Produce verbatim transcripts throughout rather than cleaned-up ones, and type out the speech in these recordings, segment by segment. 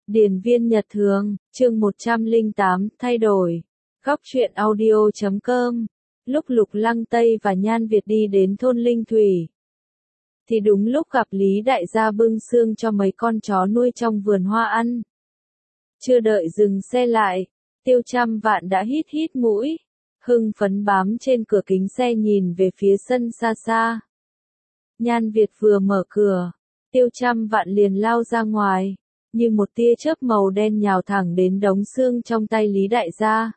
Điền viên Nhật Thường, chương một trăm lẻ tám, thay đổi. Góc truyện audio chấm com. Lúc Lục Lăng Tây và Nhan Việt đi đến thôn Linh Thủy, thì đúng lúc gặp Lý đại gia bưng xương cho mấy con chó nuôi trong vườn hoa ăn. Chưa đợi dừng xe lại, Tiêu Trăm Vạn đã hít hít mũi, hưng phấn bám trên cửa kính xe nhìn về phía sân xa xa. Nhan Việt vừa mở cửa, Tiêu Trăm Vạn liền lao ra ngoài, như một tia chớp màu đen nhào thẳng đến đống xương trong tay Lý đại gia.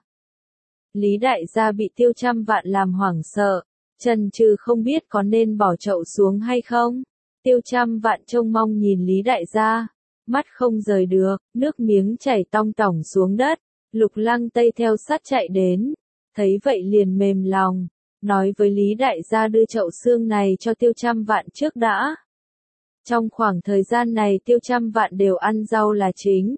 Lý đại gia bị Tiêu Trăm Vạn làm hoảng sợ, chần chừ không biết có nên bỏ chậu xuống hay không. Tiêu Trăm Vạn trông mong nhìn Lý đại gia, mắt không rời được, nước miếng chảy tong tỏng xuống đất. Lục Lăng Tây theo sát chạy đến, thấy vậy liền mềm lòng, nói với Lý đại gia đưa chậu xương này cho Tiêu Trăm Vạn trước đã. Trong khoảng thời gian này Tiêu Trăm Vạn đều ăn rau là chính.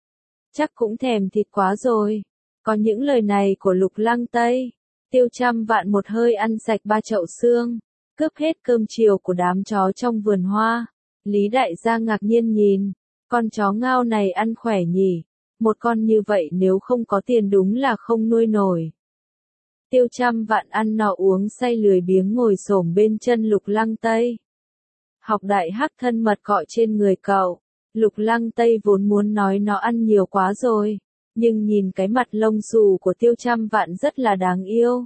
Chắc cũng thèm thịt quá rồi. Có những lời này của Lục Lăng Tây, Tiêu Trăm Vạn một hơi ăn sạch ba chậu xương, cướp hết cơm chiều của đám chó trong vườn hoa. Lý đại gia ngạc nhiên nhìn, con chó ngao này ăn khỏe nhỉ, một con như vậy nếu không có tiền đúng là không nuôi nổi. Tiêu Trăm Vạn ăn no uống say lười biếng ngồi xổm bên chân Lục Lăng Tây. Học đại hắc thân mật cọ trên người cậu. Lục Lăng Tây vốn muốn nói nó ăn nhiều quá rồi, nhưng nhìn cái mặt lông xù của Tiêu Trăm Vạn rất là đáng yêu.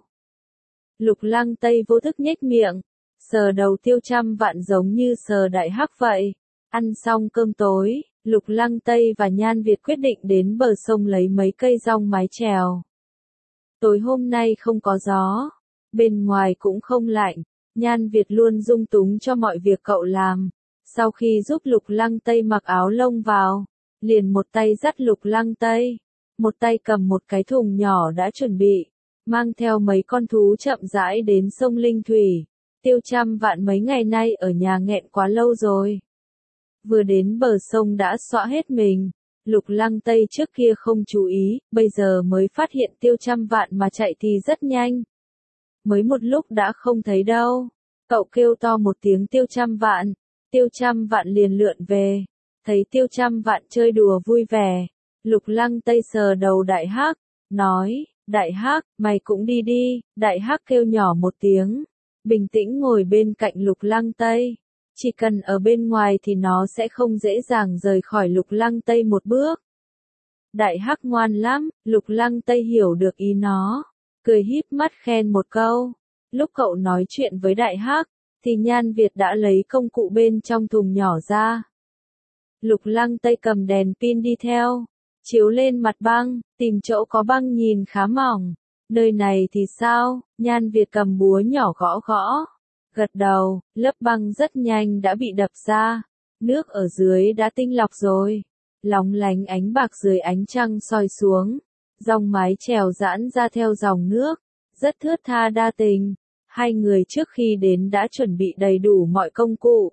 Lục Lăng Tây vô thức nhếch miệng, sờ đầu Tiêu Trăm Vạn giống như sờ đại hắc vậy. Ăn xong cơm tối, Lục Lăng Tây và Nhan Việt quyết định đến bờ sông lấy mấy cây rong mái chèo. Tối hôm nay không có gió, bên ngoài cũng không lạnh. Nhan Việt luôn dung túng cho mọi việc cậu làm. Sau khi giúp Lục Lăng Tây mặc áo lông vào, liền một tay dắt Lục Lăng Tây, một tay cầm một cái thùng nhỏ đã chuẩn bị, mang theo mấy con thú chậm rãi đến sông Linh Thủy. Tiêu Trăm Vạn mấy ngày nay ở nhà nghẹn quá lâu rồi. Vừa đến bờ sông đã xõa hết mình. Lục Lăng Tây trước kia không chú ý, bây giờ mới phát hiện Tiêu Trăm Vạn mà chạy thì rất nhanh. Mới một lúc đã không thấy đâu. Cậu kêu to một tiếng Tiêu Trăm Vạn. Tiêu Trăm Vạn liền lượn về. Thấy Tiêu Trăm Vạn chơi đùa vui vẻ, Lục Lăng Tây sờ đầu đại hắc, nói, đại hắc, mày cũng đi đi. Đại hắc kêu nhỏ một tiếng, bình tĩnh ngồi bên cạnh Lục Lăng Tây. Chỉ cần ở bên ngoài thì nó sẽ không dễ dàng rời khỏi Lục Lăng Tây một bước. Đại hắc ngoan lắm, Lục Lăng Tây hiểu được ý nó, cười híp mắt khen một câu. Lúc cậu nói chuyện với đại hắc, thì Nhan Việt đã lấy công cụ bên trong thùng nhỏ ra. Lục Lăng Tây cầm đèn pin đi theo, chiếu lên mặt băng, tìm chỗ có băng nhìn khá mỏng. Nơi này thì sao? Nhan Việt cầm búa nhỏ gõ gõ, gật đầu, lớp băng rất nhanh đã bị đập ra. Nước ở dưới đã tinh lọc rồi, lóng lánh ánh bạc dưới ánh trăng soi xuống. Dòng mái chèo giãn ra theo dòng nước, rất thướt tha đa tình. Hai người trước khi đến đã chuẩn bị đầy đủ mọi công cụ.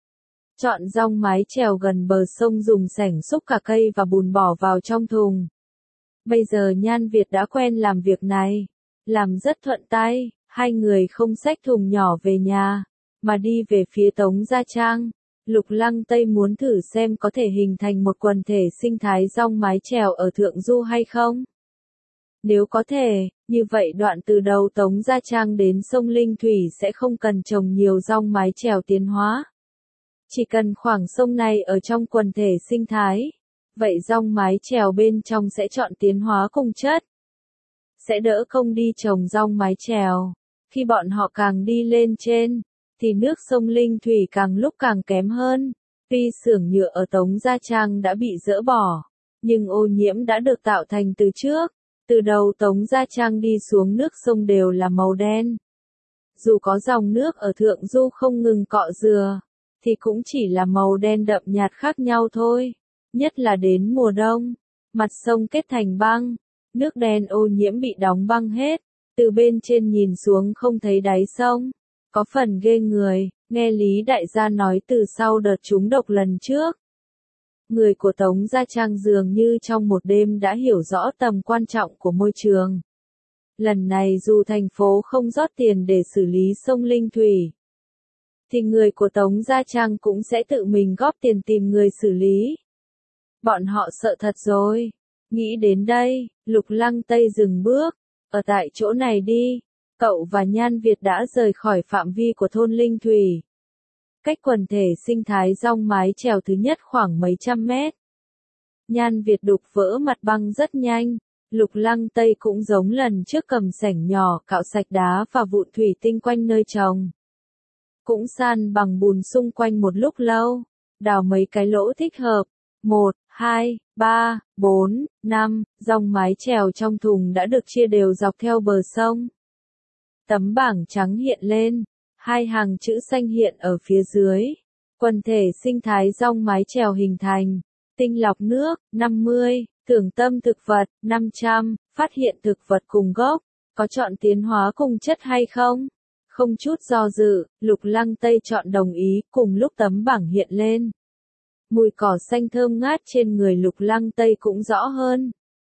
Chọn dòng mái chèo gần bờ sông dùng xẻng xúc cả cây và bùn bỏ vào trong thùng. Bây giờ Nhan Việt đã quen làm việc này, làm rất thuận tay. Hai người không xách thùng nhỏ về nhà, mà đi về phía Tống Gia Trang. Lục Lăng Tây muốn thử xem có thể hình thành một quần thể sinh thái dòng mái chèo ở Thượng Du hay không. Nếu có thể, như vậy đoạn từ đầu Tống Gia Trang đến sông Linh Thủy sẽ không cần trồng nhiều dòng mái chèo tiến hóa. Chỉ cần khoảng sông này ở trong quần thể sinh thái, vậy dòng mái chèo bên trong sẽ chọn tiến hóa cùng chất. Sẽ đỡ công đi trồng dòng mái chèo. Khi bọn họ càng đi lên trên, thì nước sông Linh Thủy càng lúc càng kém hơn. Tuy xưởng nhựa ở Tống Gia Trang đã bị dỡ bỏ, nhưng ô nhiễm đã được tạo thành từ trước. Từ đầu Tống Gia Trang đi xuống nước sông đều là màu đen. Dù có dòng nước ở Thượng Du không ngừng cọ rửa, thì cũng chỉ là màu đen đậm nhạt khác nhau thôi. Nhất là đến mùa đông, mặt sông kết thành băng, nước đen ô nhiễm bị đóng băng hết. Từ bên trên nhìn xuống không thấy đáy sông, có phần ghê người. Nghe Lý đại gia nói từ sau đợt trúng độc lần trước, người của Tống Gia Trang dường như trong một đêm đã hiểu rõ tầm quan trọng của môi trường. Lần này dù thành phố không rót tiền để xử lý sông Linh Thủy, thì người của Tống Gia Trang cũng sẽ tự mình góp tiền tìm người xử lý. Bọn họ sợ thật rồi. Nghĩ đến đây, Lục Lăng Tây dừng bước. Ở tại chỗ này đi. Cậu và Nhan Việt đã rời khỏi phạm vi của thôn Linh Thủy. Cách quần thể sinh thái rong mái chèo thứ nhất khoảng mấy trăm mét. Nhan Việt đục vỡ mặt băng rất nhanh. Lục Lăng Tây cũng giống lần trước cầm sảnh nhỏ cạo sạch đá và vụn thủy tinh quanh nơi trồng. Cũng san bằng bùn xung quanh một lúc lâu. Đào mấy cái lỗ thích hợp. Một, hai, ba, bốn, năm, dòng mái chèo trong thùng đã được chia đều dọc theo bờ sông. Tấm bảng trắng hiện lên, hai hàng chữ xanh hiện ở phía dưới. Quần thể sinh thái dòng mái chèo hình thành. Tinh lọc nước, năm mươi, tưởng tâm thực vật, năm trăm, phát hiện thực vật cùng gốc. Có chọn tiến hóa cùng chất hay không? Không chút do dự, Lục Lăng Tây chọn đồng ý, cùng lúc tấm bảng hiện lên. Mùi cỏ xanh thơm ngát trên người Lục Lăng Tây cũng rõ hơn.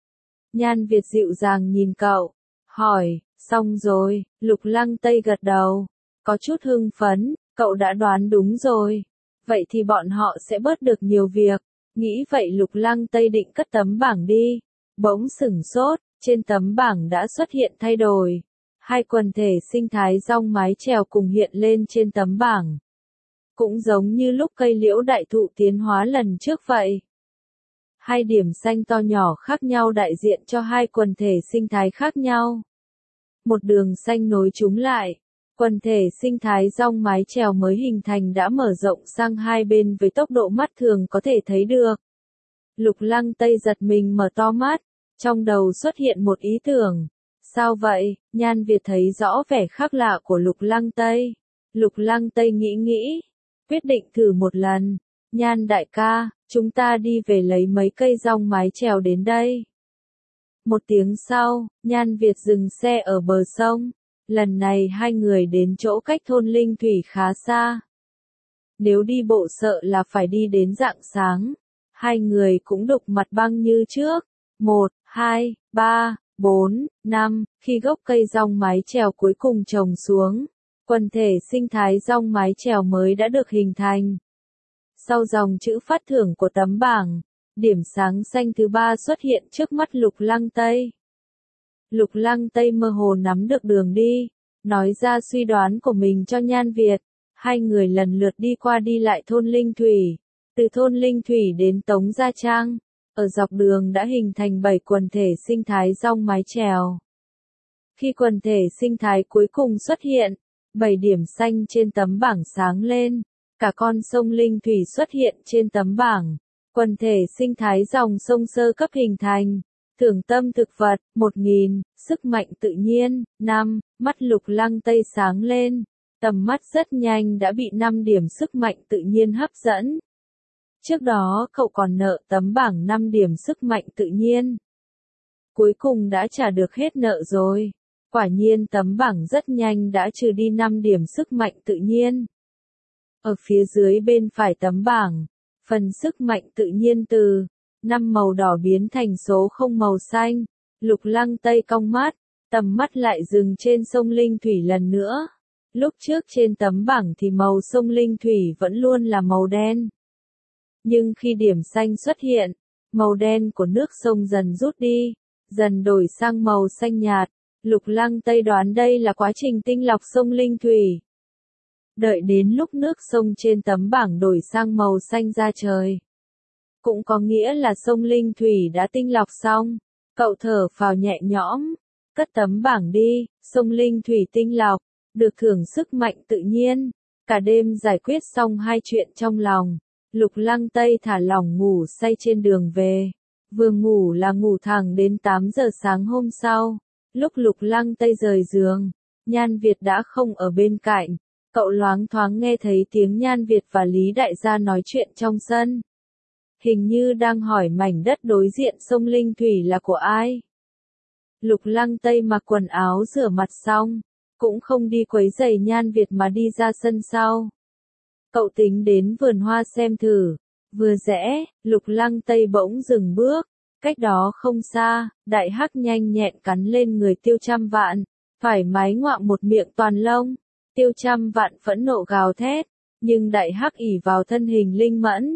Nhan Việt dịu dàng nhìn cậu, hỏi, xong rồi, Lục Lăng Tây gật đầu, có chút hưng phấn, cậu đã đoán đúng rồi. Vậy thì bọn họ sẽ bớt được nhiều việc. Nghĩ vậy Lục Lăng Tây định cất tấm bảng đi. Bỗng sửng sốt, trên tấm bảng đã xuất hiện thay đổi. Hai quần thể sinh thái rong mái chèo cùng hiện lên trên tấm bảng. Cũng giống như lúc cây liễu đại thụ tiến hóa lần trước vậy. Hai điểm xanh to nhỏ khác nhau đại diện cho hai quần thể sinh thái khác nhau. Một đường xanh nối chúng lại. Quần thể sinh thái rong mái chèo mới hình thành đã mở rộng sang hai bên với tốc độ mắt thường có thể thấy được. Lục Lăng Tây giật mình mở to mắt, trong đầu xuất hiện một ý tưởng. Sao vậy? Nhan Việt thấy rõ vẻ khác lạ của Lục Lăng Tây. Lục Lăng Tây nghĩ nghĩ, quyết định thử một lần. Nhan đại ca, chúng ta đi về lấy mấy cây rong mái chèo đến đây. Một tiếng sau, Nhan Việt dừng xe ở bờ sông. Lần này hai người đến chỗ cách thôn Linh Thủy khá xa. Nếu đi bộ sợ là phải đi đến rạng sáng. Hai người cũng đục mặt băng như trước. Một, hai, ba, bốn, năm, khi gốc cây rong mái chèo cuối cùng trồng xuống, quần thể sinh thái rong mái chèo mới đã được hình thành. Sau dòng chữ phát thưởng của tấm bảng, điểm sáng xanh thứ ba xuất hiện trước mắt Lục Lăng Tây. Lục Lăng Tây mơ hồ nắm được đường đi, nói ra suy đoán của mình cho Nhan Việt. Hai người lần lượt đi qua đi lại thôn Linh Thủy, từ thôn Linh Thủy đến Tống Gia Trang. Ở dọc đường đã hình thành bảy quần thể sinh thái rong mái chèo. Khi quần thể sinh thái cuối cùng xuất hiện, bảy điểm xanh trên tấm bảng sáng lên, cả con sông Linh Thủy xuất hiện trên tấm bảng. Quần thể sinh thái dòng sông sơ cấp hình thành. Thưởng tâm thực vật, một nghìn, sức mạnh tự nhiên, năm, mắt Lục Lăng Tây sáng lên. Tầm mắt rất nhanh đã bị năm điểm sức mạnh tự nhiên hấp dẫn. Trước đó cậu còn nợ tấm bảng năm điểm sức mạnh tự nhiên. Cuối cùng đã trả được hết nợ rồi. Quả nhiên tấm bảng rất nhanh đã trừ đi năm điểm sức mạnh tự nhiên. Ở phía dưới bên phải tấm bảng, phần sức mạnh tự nhiên từ năm màu đỏ biến thành số không màu xanh. Lục Lăng Tây cong mắt, tầm mắt lại dừng trên sông Linh Thủy lần nữa. Lúc trước trên tấm bảng thì màu sông Linh Thủy vẫn luôn là màu đen. Nhưng khi điểm xanh xuất hiện, màu đen của nước sông dần rút đi, dần đổi sang màu xanh nhạt. Lục Lăng Tây đoán đây là quá trình tinh lọc sông Linh Thủy. Đợi đến lúc nước sông trên tấm bảng đổi sang màu xanh da trời, cũng có nghĩa là sông Linh Thủy đã tinh lọc xong. Cậu thở phào nhẹ nhõm, cất tấm bảng đi, sông Linh Thủy tinh lọc, được thưởng sức mạnh tự nhiên. Cả đêm giải quyết xong hai chuyện trong lòng, Lục Lăng Tây thả lỏng ngủ say trên đường về. Vừa ngủ là ngủ thẳng đến tám giờ sáng hôm sau. Lúc Lục Lăng Tây rời giường, Nhan Việt đã không ở bên cạnh. Cậu loáng thoáng nghe thấy tiếng Nhan Việt và Lý Đại Gia nói chuyện trong sân. Hình như đang hỏi mảnh đất đối diện sông Linh Thủy là của ai. Lục Lăng Tây mặc quần áo rửa mặt xong, cũng không đi quấy rầy Nhan Việt mà đi ra sân sau. Cậu tính đến vườn hoa xem thử. Vừa rẽ, Lục Lăng Tây bỗng dừng bước. Cách đó không xa, đại hắc nhanh nhẹn cắn lên người Tiêu Trăm Vạn, phải mái ngoạm một miệng toàn lông. Tiêu Trăm Vạn phẫn nộ gào thét, nhưng đại hắc ỷ vào thân hình linh mẫn,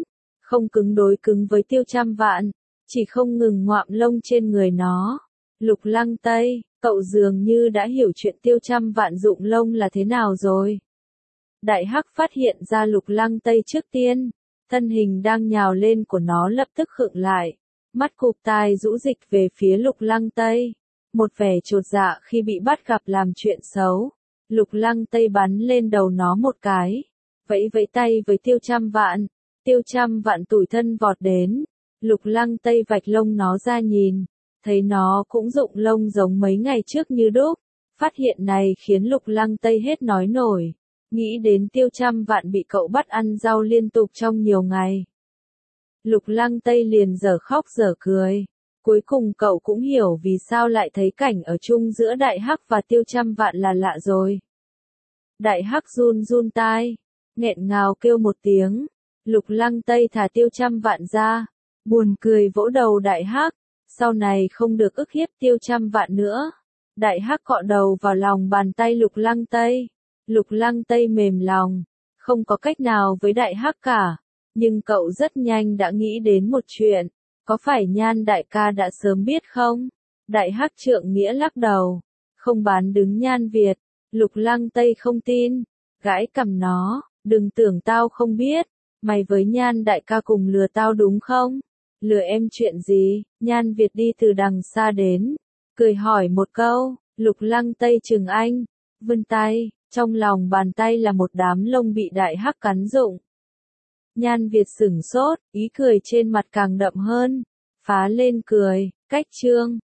không cứng đối cứng với Tiêu Trăm Vạn, chỉ không ngừng ngoạm lông trên người nó. Lục Lăng Tây, cậu dường như đã hiểu chuyện Tiêu Trăm Vạn dụng lông là thế nào rồi. Đại Hắc phát hiện ra Lục Lăng Tây trước tiên, thân hình đang nhào lên của nó lập tức khựng lại, mắt cụp tai rũ dịch về phía Lục Lăng Tây, một vẻ chột dạ khi bị bắt gặp làm chuyện xấu. Lục Lăng Tây bắn lên đầu nó một cái, vẫy vẫy tay với Tiêu Trăm Vạn, Tiêu Trăm Vạn tủi thân vọt đến, Lục Lăng Tây vạch lông nó ra nhìn, thấy nó cũng rụng lông giống mấy ngày trước như đúc. Phát hiện này khiến Lục Lăng Tây hết nói nổi, nghĩ đến Tiêu Trăm Vạn bị cậu bắt ăn rau liên tục trong nhiều ngày. Lục Lăng Tây liền dở khóc dở cười, cuối cùng cậu cũng hiểu vì sao lại thấy cảnh ở chung giữa Đại Hắc và Tiêu Trăm Vạn là lạ rồi. Đại Hắc run run tai, nghẹn ngào kêu một tiếng, Lục Lăng Tây thả Tiêu Trăm Vạn ra, buồn cười vỗ đầu Đại Hắc, sau này không được ức hiếp Tiêu Trăm Vạn nữa. Đại Hắc cọ đầu vào lòng bàn tay Lục Lăng Tây, Lục Lăng Tây mềm lòng, không có cách nào với Đại Hắc cả, nhưng cậu rất nhanh đã nghĩ đến một chuyện, có phải Nhan đại ca đã sớm biết không? Đại Hắc trượng nghĩa lắc đầu, không bán đứng Nhan Việt. Lục Lăng Tây không tin, gãi cằm nó, đừng tưởng tao không biết, mày với Nhan đại ca cùng lừa tao đúng không? Lừa em chuyện gì? Nhan Việt đi từ đằng xa đến, cười hỏi một câu. Lục Lăng Tây chừng anh, vươn tay, trong lòng bàn tay là một đám lông bị Đại Hắc cắn rụng. Nhan Việt sửng sốt, ý cười trên mặt càng đậm hơn, phá lên cười. Cách chương